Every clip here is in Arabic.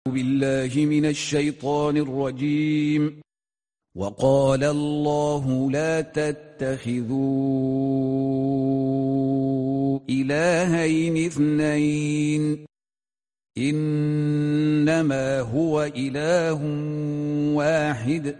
بالله من الشيطان الرجيم. وقال الله لا تتخذوا إلهين اثنين إنما هو إله واحد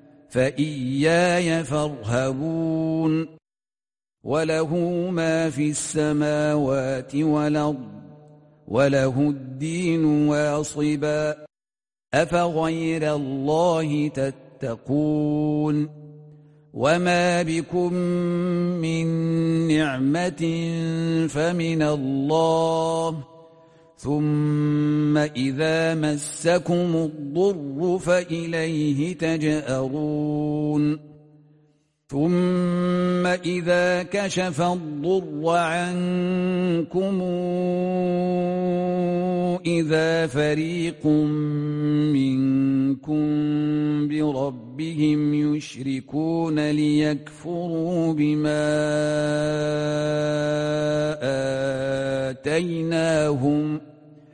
فإياي فارهبون وله ما في السماوات والأرض وله الدين واصبا أفغير الله تتقون وما بكم من نعمة فمن الله ثم إذا مسكم الضر فإليه تجأرون ثم إذا كشف الضر عنكم إذا فريق منكم بربهم يشركون ليكفروا بما آتيناهم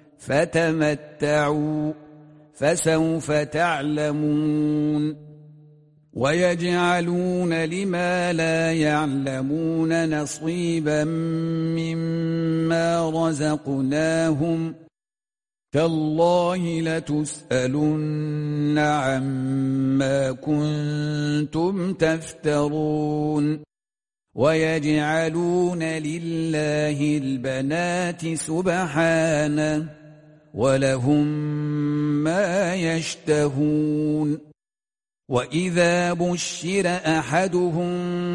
فتمتعوا فسوف تعلمون ويجعلون لما لا يعلمون نصيبا مما رزقناهم تالله لتسألن عما كنتم تفترون ويجعلون لله البنات سبحانه ولهم ما يشتهون وإذا بشر أحدهم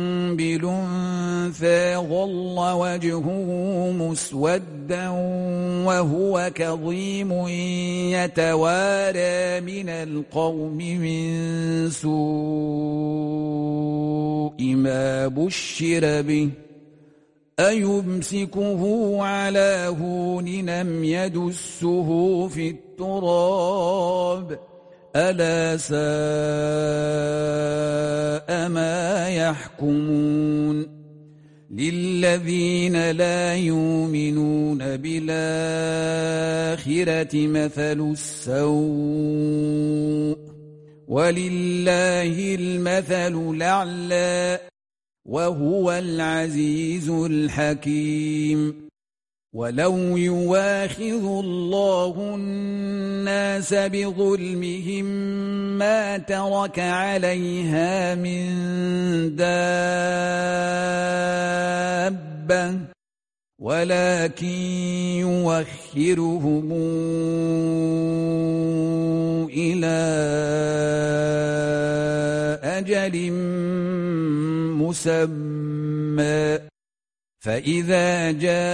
بالأنثى ظل وجهه مسودا وهو كظيم يتوارى من القوم من سوء ما بشر به أيمسكه على هون أم يدسه في التراب ألا ساء ما يحكمون للذين لا يؤمنون بالآخرة مثل السوء ولله المثل الأعلى وهو العزيز الحكيم ولو يواخذ الله الناس بظلمهم ما ترك عليها من دابة ولكن يوخرهم إلى أجل مسمى فإذا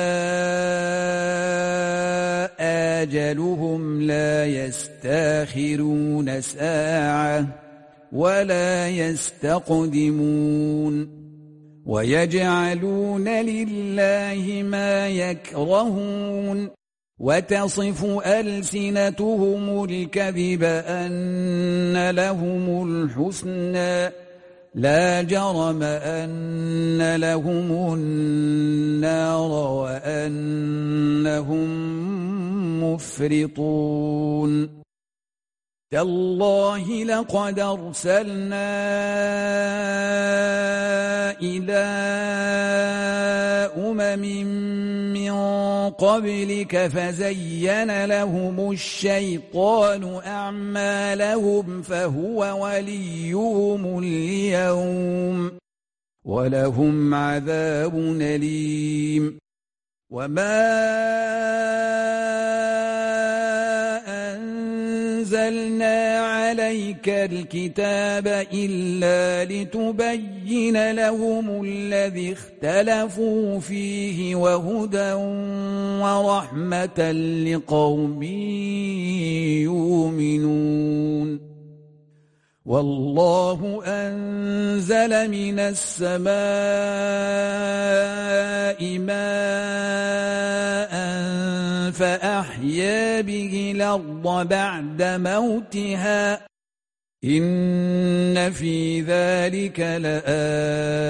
جاء أجلهم لا يستاخرون ساعة ولا يستقدمون ويجعلون لله ما يكرهون وتصف ألسنتهم الكذب أن لهم الحسنى لا جرم أن لهم النار وأنهم مفرطون تالله لقد أرسلنا إلى من قبلك فزين لهم الشيطان أعمالهم فهو وليهم اليوم ولهم عذاب أليم وما أنزلنا عليك الكتاب إلا لتبين لهم الذي اختلفوا فيه وهدى ورحمة لقوم يؤمنون والله أنزل من السماء ماء فأحيا به الأرض بعد موتها إن في ذلك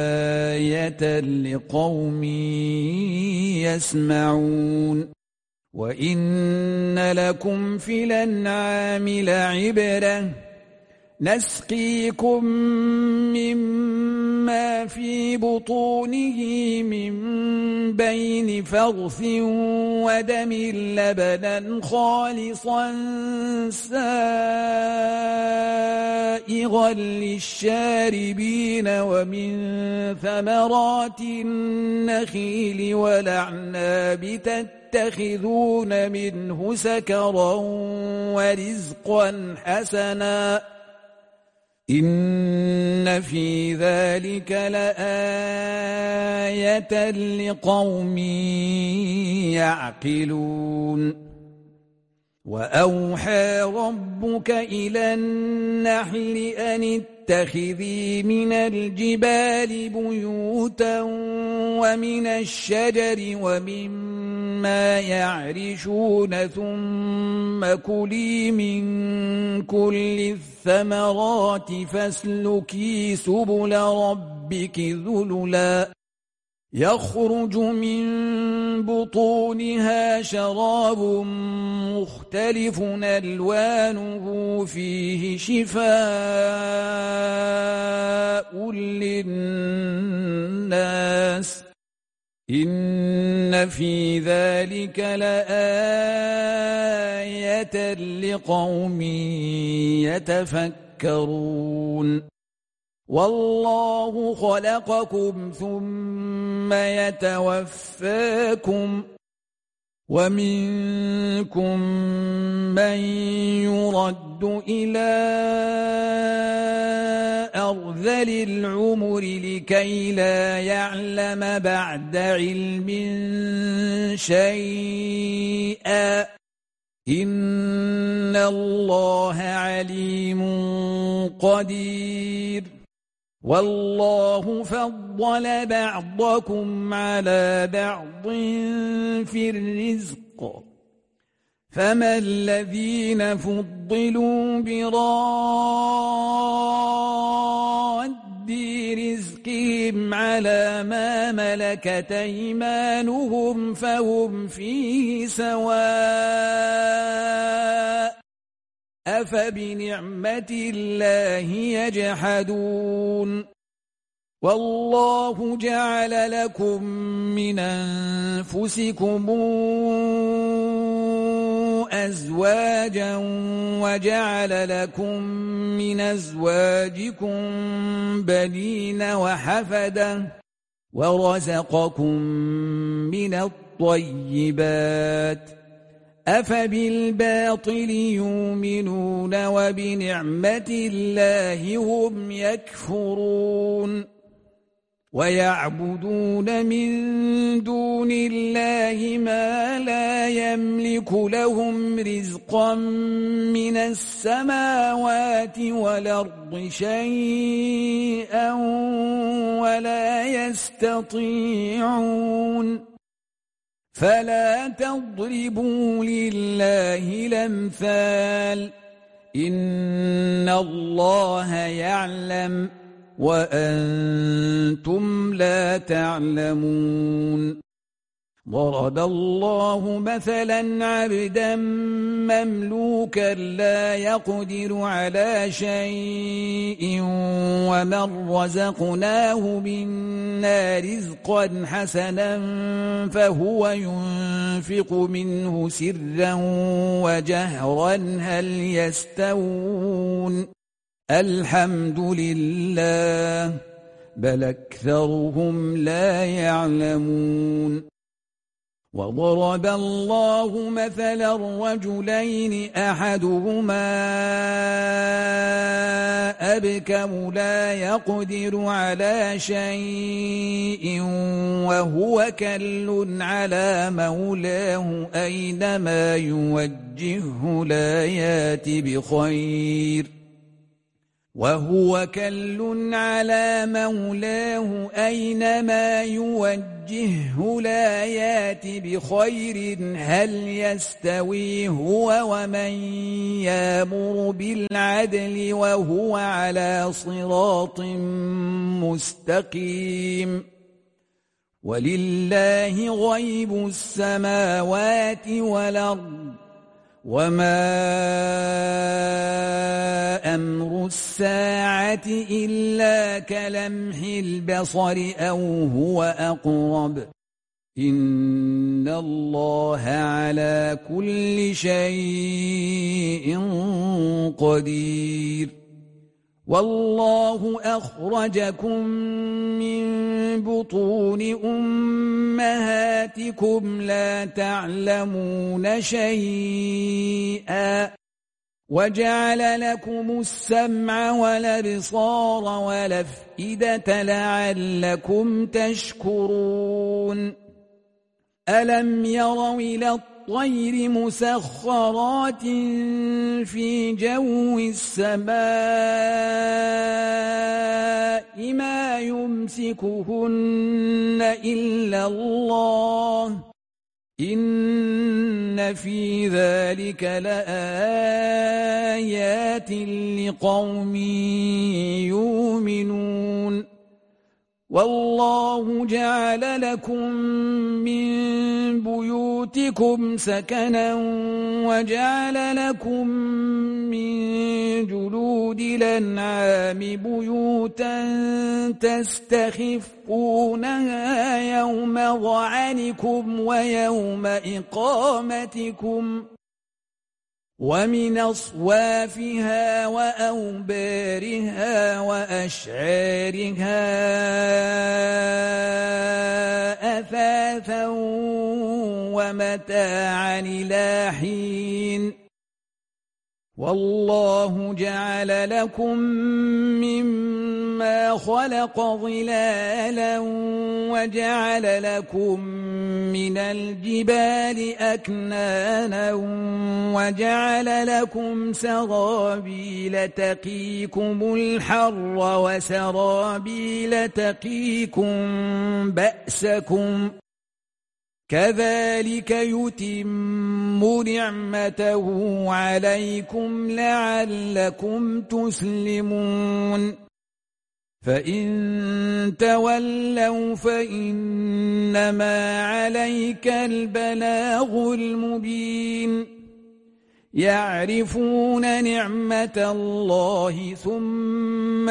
لآية لقوم يسمعون وَإِنَّ لَكُمْ فِي الْأَنْعَامِ لَعِبْرَةً نسقيكم مما في بطونه من بين فرث ودم لبنا خالصا سائغا للشاربين ومن ثمرات النخيل والأعناب تتخذون منه سكرا ورزقا حسنا إن في ذلك لآية لقوم يعقلون وأوحى ربك إلى النحل أن اتخذي من الجبال بيوتا ومن الشجر ومما يعرشون ثم كلي من كل الثمرات فاسلكي سبل ربك ذللا يخرج من بطونها شراب مختلف ألوانه فيه شفاء للناس إن في ذلك لآية لقوم يتفكرون والله خلقكم ثم يتوفاكم ومنكم من يرد إلى أرذل العمر لكي لا يعلم بعد علم شيئا إن الله عليم قدير والله فضل بعضكم على بعض في الرزق فما الذين فضلوا براد رزقهم على ما ملكت أيمانهم فهم فيه سواء أفبنعمة الله يجحدون والله جعل لكم من أنفسكم أزواجا وجعل لكم من أزواجكم بنين وحفدة ورزقكم من الطيبات أفبالباطل يؤمنون وبنعمة الله هم يكفرون ويعبدون من دون الله ما لا يملك لهم رزقا من السماوات والأرض شيئا ولا يستطيعون فلا تضربوا لله الأمثال إن الله يعلم وأنتم لا تعلمون ضرب الله مثلا عبدا مملوكا لا يقدر على شيء ومن رزقناه منا رزقا حسنا فهو ينفق منه سرا وجهرا هل يستوون الحمد لله بل أكثرهم لا يعلمون وضرب الله مثلا رجلين أحدهما أبكم لا يقدر على شيء وهو كل على مولاه أينما يوجهه لا يات بخير وهو كل على مولاه أينما يوجهه لا يات بخير هل يستوي هو ومن يامر بالعدل وهو على صراط مستقيم ولله غيب السماوات والأرض وما أمر الساعة إلا كلمح البصر أو هو أقرب إن الله على كل شيء قدير والله أخرجكم من بطون أمهاتكم لا تعلمون شيئا وجعل لكم السمع والأبصار والأفئدة لعلكم تشكرون ألم يروا إلى الطير مسخرات في جو السماء ما يمسكهن إلا الله إن في ذلك لآيات لقوم يؤمنون والله جعل لكم من بيوتكم سكنا وجعل لكم من جلود الأنعام بيوتا تستخفونها يوم ظعنكم ويوم إقامتكم ومن أصوافها وأوبارها وأشعارها أثاثا ومتاعا إلى حين والله جعل لكم مما خلق ظلالا وجعل لكم من الجبال أكنانا وجعل لكم سرابيل تقيكم الحر وسرابيل تقيكم بأسكم كذلك يتم نعمته عليكم لعلكم تسلمون فإن تولوا فإنما عليك البلاغ المبين يعرفون نعمة الله ثم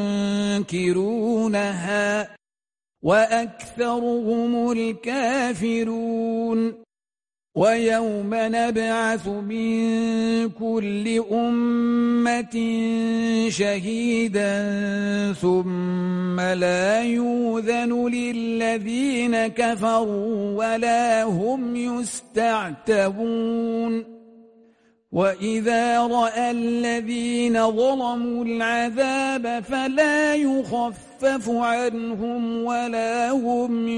ينكرونها وأكثرهم الكافرون ويوم نبعث من كل أمة شهيدا ثم لا يؤذن للذين كفروا ولا هم يستعتبون وإذا رأى الذين ظلموا العذاب فلا يخفف عنهم ولا هم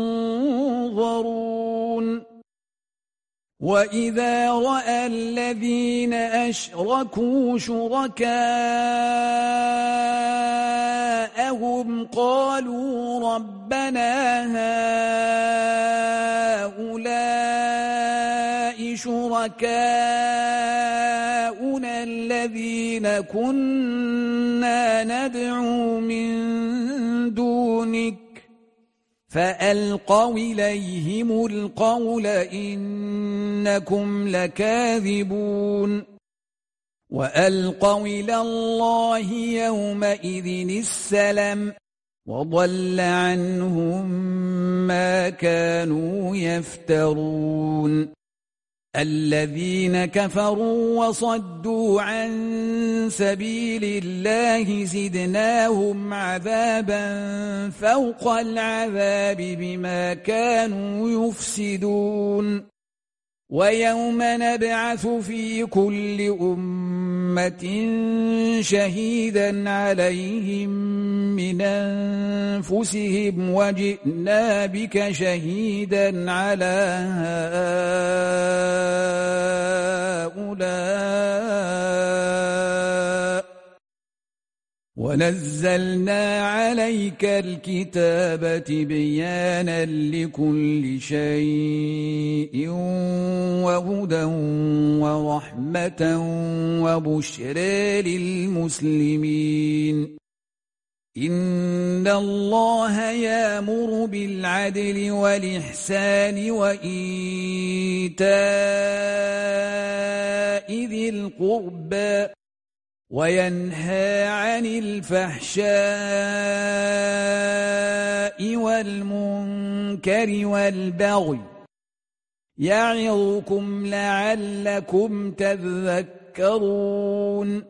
ينظرون وإذا رأى الذين أشركوا شركاءهم قالوا ربنا هؤلاء شركاؤنا الذين كنا ندعو من دونك فألقوا إليهم القول إنكم لكاذبون وألقوا إلى الله يومئذ السلم وضل عنهم ما كانوا يفترون الذين كفروا وصدوا عن سبيل الله زدناهم عذابا فوق العذاب بما كانوا يفسدون ويوم نبعث في كل أمة شهيدا عليهم من أنفسهم وجئنا بك شهيدا على هؤلاء ونزلنا عليك الكتاب تبيانا لكل شيء وهدى ورحمة وبشرى للمسلمين إن الله يأمر بالعدل والإحسان وإيتاء ذي القربى وينهى عن الفحشاء والمنكر والبغي يعظكم لعلكم تذكرون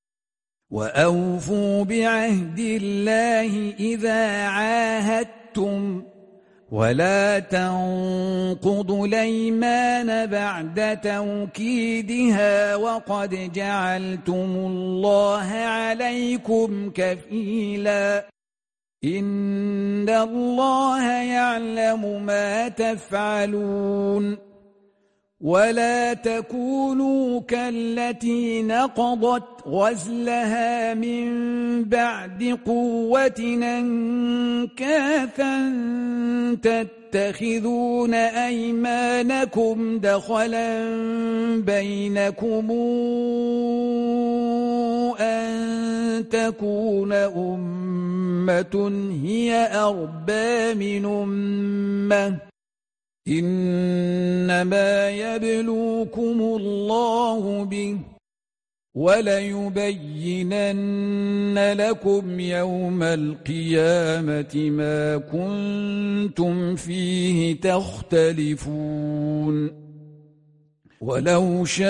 وأوفوا بعهد الله إذا عاهدتم ولا تنقضوا الأيمان بعد توكيدها وقد جعلتم الله عليكم كفيلا إن الله يعلم ما تفعلون ولا تكونوا كالتي نقضت غزلها من بعد قوة أنكاثا تتخذون أيمانكم دخلا بينكم أن تكون أمة هي أربى من أمة إنما يبلوكم الله به وليبينن لكم يوم القيامة ما كنتم فيه تختلفون ولو شاء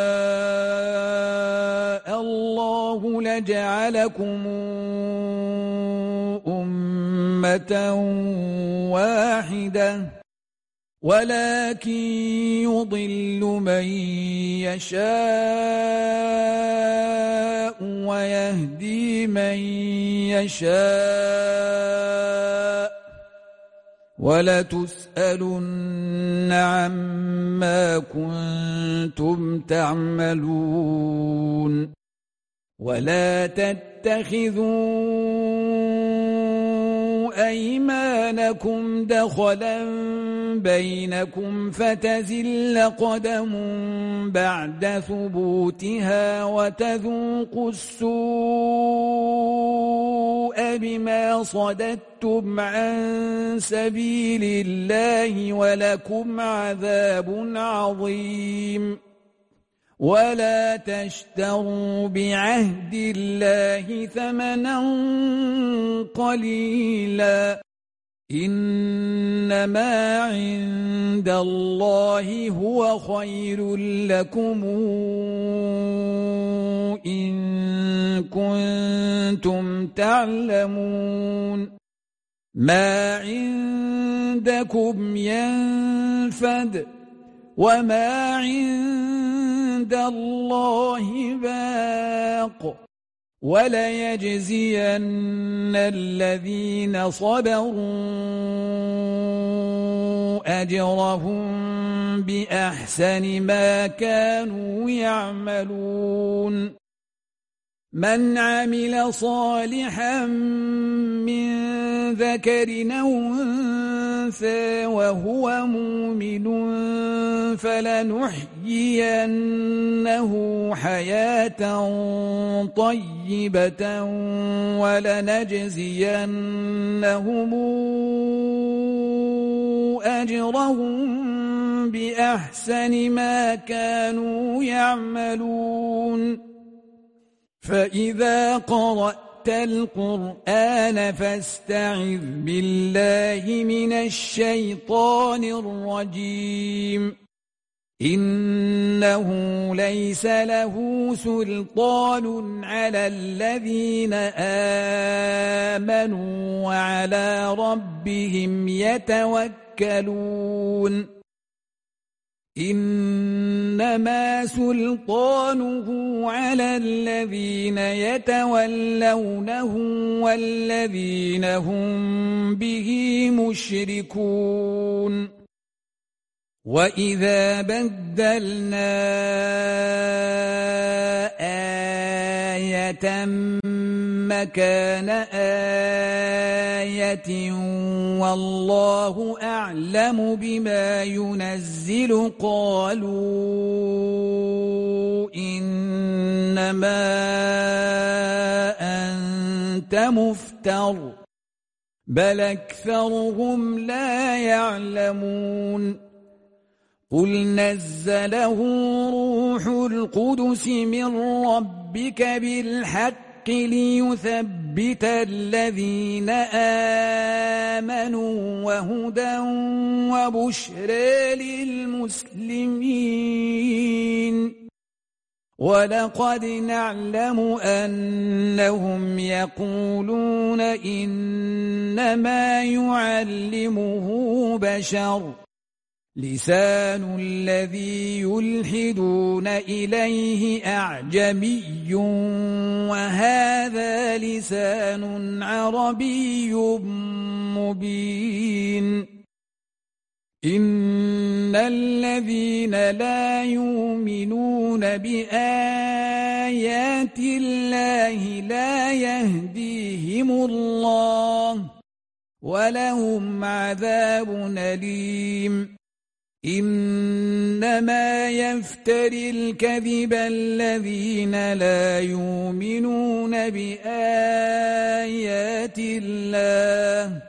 الله لجعلكم أمة واحدة ولكن يضل من يشاء ويهدي من يشاء ولتسألن عما كنتم تعملون ولا تتخذوا أيمانكم دخلا بينكم فتزل قدم بعد ثبوتها وتذوقوا السوء بما صددتم عن سبيل الله ولكم عذاب عظيم ولا تشتروا بعهد الله ثمنا قليلا إنما عند الله هو خير لكم إن كنتم تعلمون ما عندكم ينفد وما عند الله باق وليجزين الذين صبروا أجرهم بأحسن ما كانوا يعملون من عمل صالحا من ذكر أو أنثى وهو مؤمن فلنحيينه حياة طيبة ولنجزينهم أجرهم بأحسن ما كانوا يعملون فإذا قرأت القرآن فاستعذ بالله من الشيطان الرجيم إنه ليس له سلطان على الذين آمنوا وعلى ربهم يتوكلون إنما سلطانه على الذين يتولونه والذين هم به مشركون وإذا بدلنا آية مكان آية والله أعلم بما ينزل قالوا إنما أنت مفتر بل أكثرهم لا يعلمون قل نزله روح القدس من ربك بالحق ليثبت الذين آمنوا وهدى وبشرى للمسلمين ولقد نعلم أنهم يقولون إنما يعلمه بشر لسان الذي يلحدون إليه أعجمي وهذا لسان عربي مبين إن الذين لا يؤمنون بآيات الله لا يهديهم الله ولهم عذاب أليم إنما يفتري الكذب الذين لا يؤمنون بآيات الله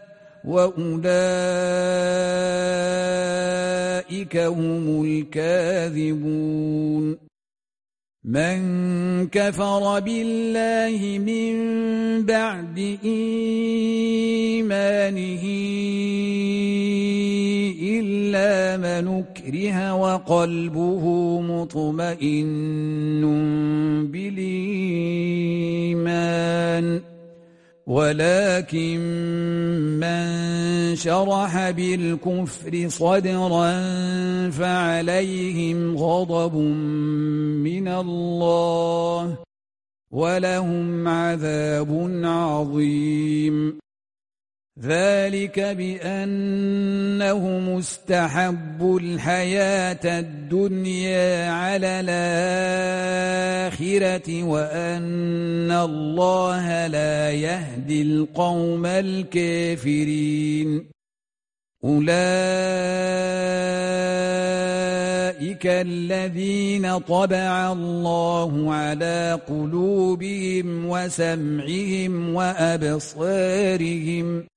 وأولئك هم الكاذبون من كفر بالله من بعد إيمانه إلا من أكره وقلبه مطمئن بالإيمان ولكن من شرح بالكفر صدرا فعليهم غضب من الله ولهم عذاب عظيم ذلك بأنهم استحبوا الحياة الدنيا على الآخرة وأن الله لا يهدي القوم الكافرين أولئك الذين طبع الله على قلوبهم وسمعهم وأبصارهم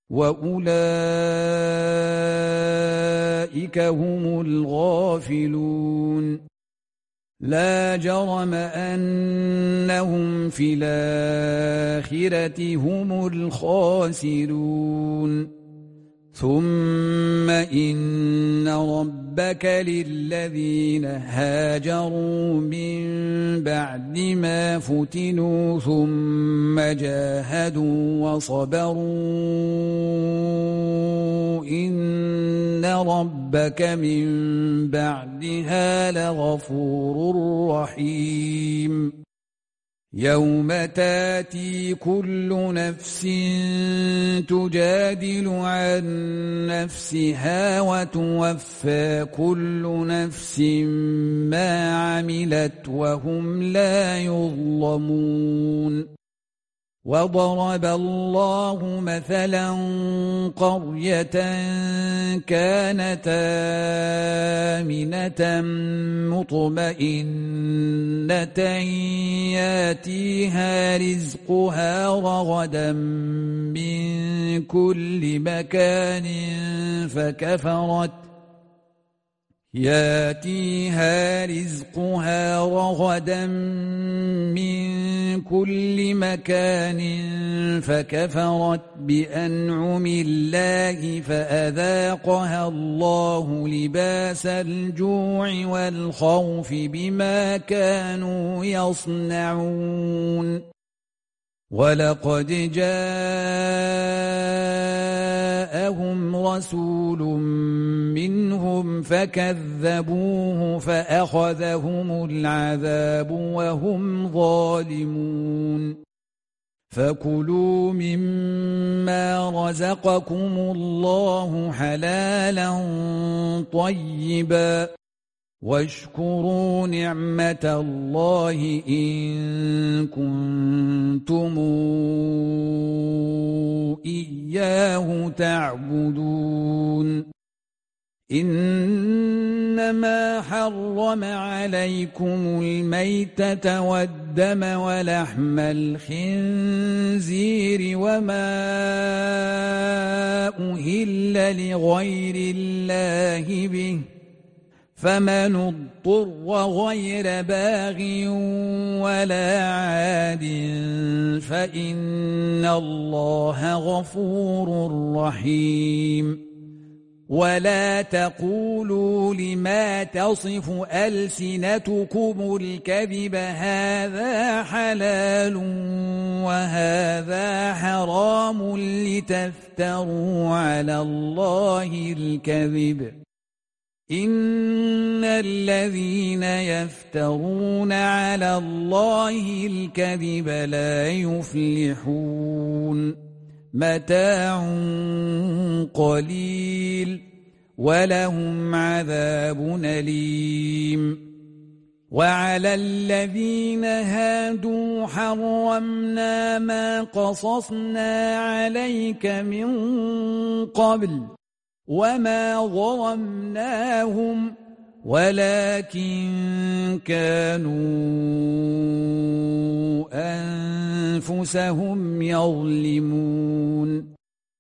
وأولئك هم الغافلون لا جرم أنهم في الآخرة هم الخاسرون ثم إن ربك للذين هاجروا من بعد ما فتنوا ثم جاهدوا وصبروا إن ربك من بعدها لغفور رحيم يوم تاتي كل نفس تجادل عن نفسها وتوفى كل نفس ما عملت وهم لا يظلمون وضرب الله مثلا قرية كانت آمنة مطمئنة ياتيها رزقها رغدا من كل مكان فكفرت بأنعم الله فأذاقها الله لباس الجوع والخوف بما كانوا يصنعون ولقد جاءهم رسول منهم فكذبوه فأخذهم العذاب وهم ظالمون فكلوا مما رزقكم الله حلالا طيبا واشكروا نعمة الله إن كنتم إياه تعبدون إنما حرم عليكم الميتة والدم ولحم الخنزير وما أهل لغير الله به فمن اضطر غير باغ ولا عاد فإن الله غفور رحيم ولا تقولوا لما تصف ألسنتكم الكذب هذا حلال وهذا حرام لتفتروا على الله الكذب إن الذين يفترون على الله الكذب لا يفلحون متاع قليل ولهم عذاب أليم وعلى الذين هادوا حرمنا ما قصصنا عليك من قبل وما ظلمناهم ولكن كانوا أنفسهم يظلمون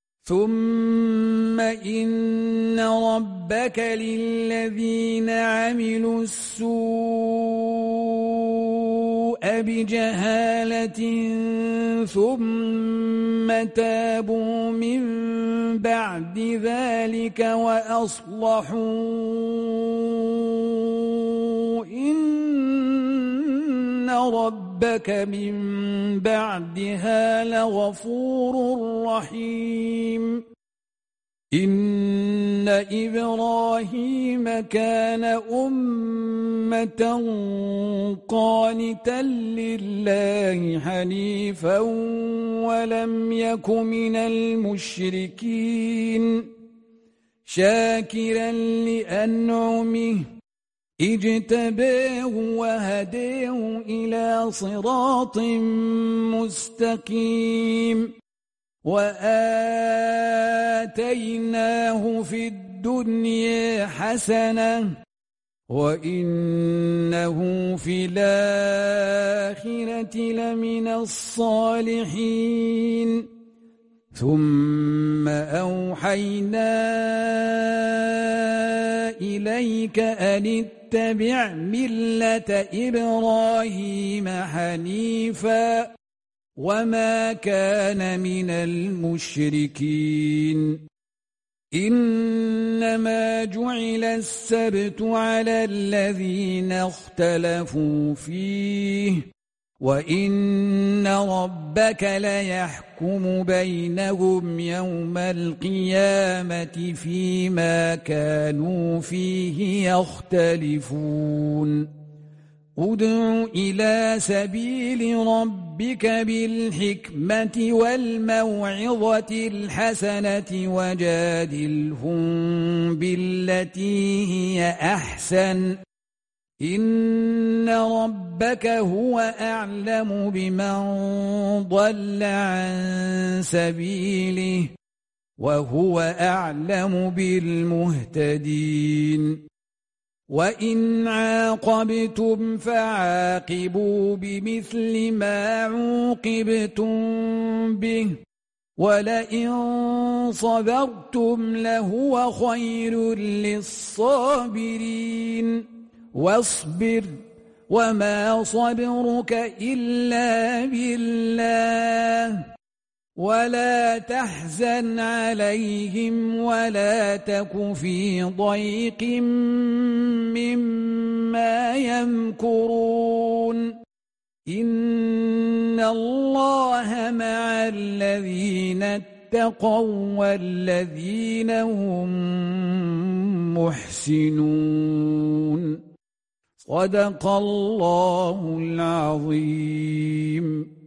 ثم إن ربك للذين عملوا السوء بجهالة ثم تابوا من بعد ذلك وأصلحوا إن ربك من بعدها لغفور رحيم إن إبراهيم كان أمة قانتا لله حنيفا ولم يك من المشركين شاكرا لأنعمه اجتباه وهداه إلى صراط مستقيم وآتيناه في الدنيا حسنة وإنه في الآخرة لمن الصالحين ثم أوحينا إليك أن اتبع ملة إبراهيم حنيفا وما كان من المشركين إنما جعل السبت على الذين اختلفوا فيه وإن ربك ليحكم بينهم يوم القيامة فيما كانوا فيه يختلفون ادع إلى سبيل ربك بالحكمة والموعظة الحسنة وجادلهم بالتي هي أحسن إن ربك هو أعلم بمن ضل عن سبيله وهو أعلم بالمهتدين وإن عاقبتم فعاقبوا بمثل ما عوقبتم به ولئن صبرتم لهو خير للصابرين واصبر وما صبرك إلا بالله ولا تحزن عليهم ولا تك في ضيق مما يمكرون إن الله مع الذين اتقوا والذين هم محسنون صدق الله العظيم.